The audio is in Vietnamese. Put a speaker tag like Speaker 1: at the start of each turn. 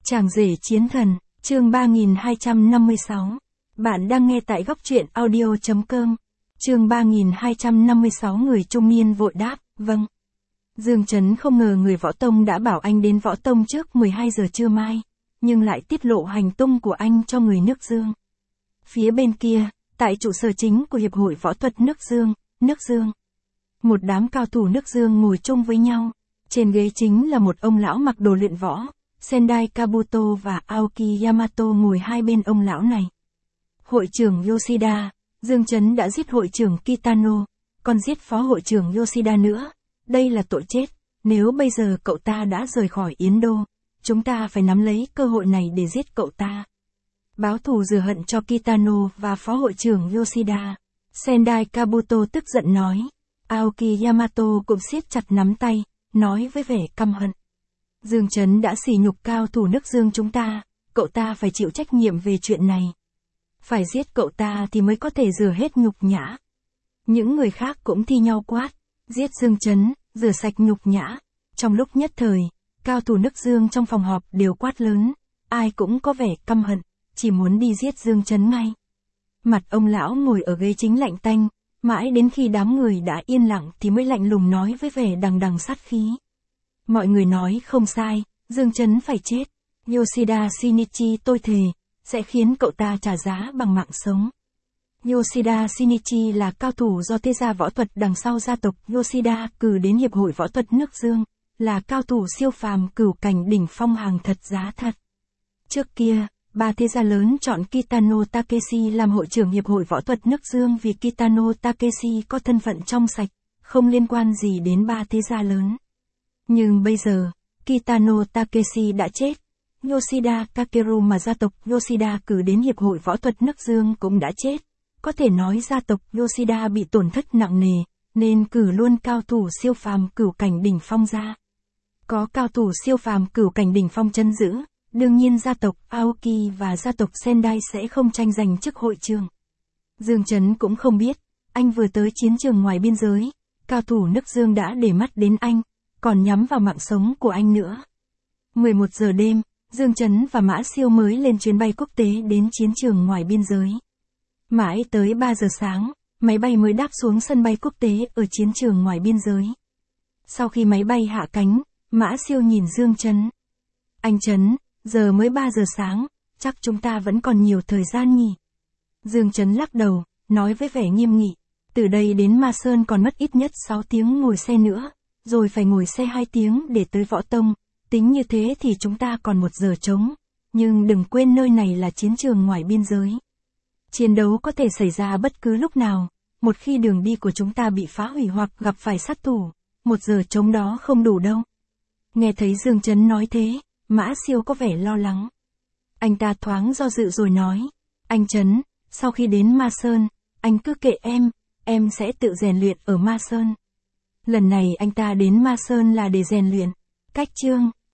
Speaker 1: Chàng rể chiến thần, chương 3256. Bạn đang nghe tại góc truyện audio.com. Chương 3256 người trung niên vội đáp, vâng. Dương Chấn không ngờ người Võ Tông đã bảo anh đến Võ Tông trước 12 giờ trưa mai, nhưng lại tiết lộ hành tung của anh cho người nước Dương. Phía bên kia, tại trụ sở chính của Hiệp hội Võ thuật nước Dương. Một đám cao thủ nước Dương ngồi chung với nhau. Trên ghế chính là một ông lão mặc đồ luyện võ. Sendai Kabuto và Aoki Yamato ngồi hai bên ông lão này. Hội trưởng Yoshida, Dương Chấn đã giết hội trưởng Kitano, còn giết phó hội trưởng Yoshida nữa. Đây là tội chết, nếu bây giờ cậu ta đã rời khỏi Yến Đô, chúng ta phải nắm lấy cơ hội này để giết cậu ta. Báo thù rửa hận cho Kitano và phó hội trưởng Yoshida. Sendai Kabuto tức giận nói. Aoki Yamato cũng siết chặt nắm tay, nói với vẻ căm hận. Dương Chấn đã sỉ nhục cao thủ nước Dương chúng ta, cậu ta phải chịu trách nhiệm về chuyện này. Phải giết cậu ta thì mới có thể rửa hết nhục nhã. Những người khác cũng thi nhau quát, giết Dương Chấn, rửa sạch nhục nhã. Trong lúc nhất thời, cao thủ nước Dương trong phòng họp đều quát lớn, ai cũng có vẻ căm hận, chỉ muốn đi giết Dương Chấn ngay. Mặt ông lão ngồi ở ghế chính lạnh tanh, mãi đến khi đám người đã yên lặng thì mới lạnh lùng nói với vẻ đằng đằng sát khí. Mọi người nói không sai, Dương Chấn phải chết. Yoshida Shinichi tôi thề, sẽ khiến cậu ta trả giá bằng mạng sống. Yoshida Shinichi là cao thủ do thế gia võ thuật đằng sau gia tộc Yoshida cử đến Hiệp hội Võ thuật nước Dương, là cao thủ siêu phàm cửu cảnh đỉnh phong hàng thật giá thật. Trước kia, ba thế gia lớn chọn Kitano Takeshi làm hội trưởng Hiệp hội Võ thuật nước Dương vì Kitano Takeshi có thân phận trong sạch, không liên quan gì đến ba thế gia lớn. Nhưng bây giờ, Kitano Takeshi đã chết. Yoshida Kakeru mà gia tộc Yoshida cử đến Hiệp hội Võ thuật nước Dương cũng đã chết. Có thể nói gia tộc Yoshida bị tổn thất nặng nề, nên cử luôn cao thủ siêu phàm cửu cảnh đỉnh phong ra. Có cao thủ siêu phàm cửu cảnh đỉnh phong chân giữ, đương nhiên gia tộc Aoki và gia tộc Sendai sẽ không tranh giành chức hội trưởng. Dương Chấn cũng không biết, anh vừa tới chiến trường ngoài biên giới, cao thủ nước Dương đã để mắt đến anh, còn nhắm vào mạng sống của anh nữa. 11 giờ đêm, Dương Chấn và Mã Siêu mới lên chuyến bay quốc tế đến chiến trường ngoài biên giới. Mãi tới 3 giờ sáng, máy bay mới đáp xuống sân bay quốc tế ở chiến trường ngoài biên giới. Sau khi máy bay hạ cánh, Mã Siêu nhìn Dương Chấn. Anh Chấn, giờ mới 3 giờ sáng, chắc chúng ta vẫn còn nhiều thời gian nhỉ? Dương Chấn lắc đầu, nói với vẻ nghiêm nghị. Từ đây đến Ma Sơn còn mất ít nhất 6 tiếng ngồi xe nữa, rồi phải ngồi xe 2 tiếng để tới Võ Tông. Tính như thế thì chúng ta còn 1 giờ trống. Nhưng đừng quên nơi này là chiến trường ngoài biên giới. Chiến đấu có thể xảy ra bất cứ lúc nào. Một khi đường đi của chúng ta bị phá hủy hoặc gặp phải sát thủ, 1 giờ trống đó không đủ đâu. Nghe thấy Dương Chấn nói thế, Mã Siêu có vẻ lo lắng. Anh ta thoáng do dự rồi nói. Anh Chấn, sau khi đến Ma Sơn, anh cứ kệ em sẽ tự rèn luyện ở Ma Sơn. Lần này anh ta đến Ma Sơn là để rèn luyện. Cách chương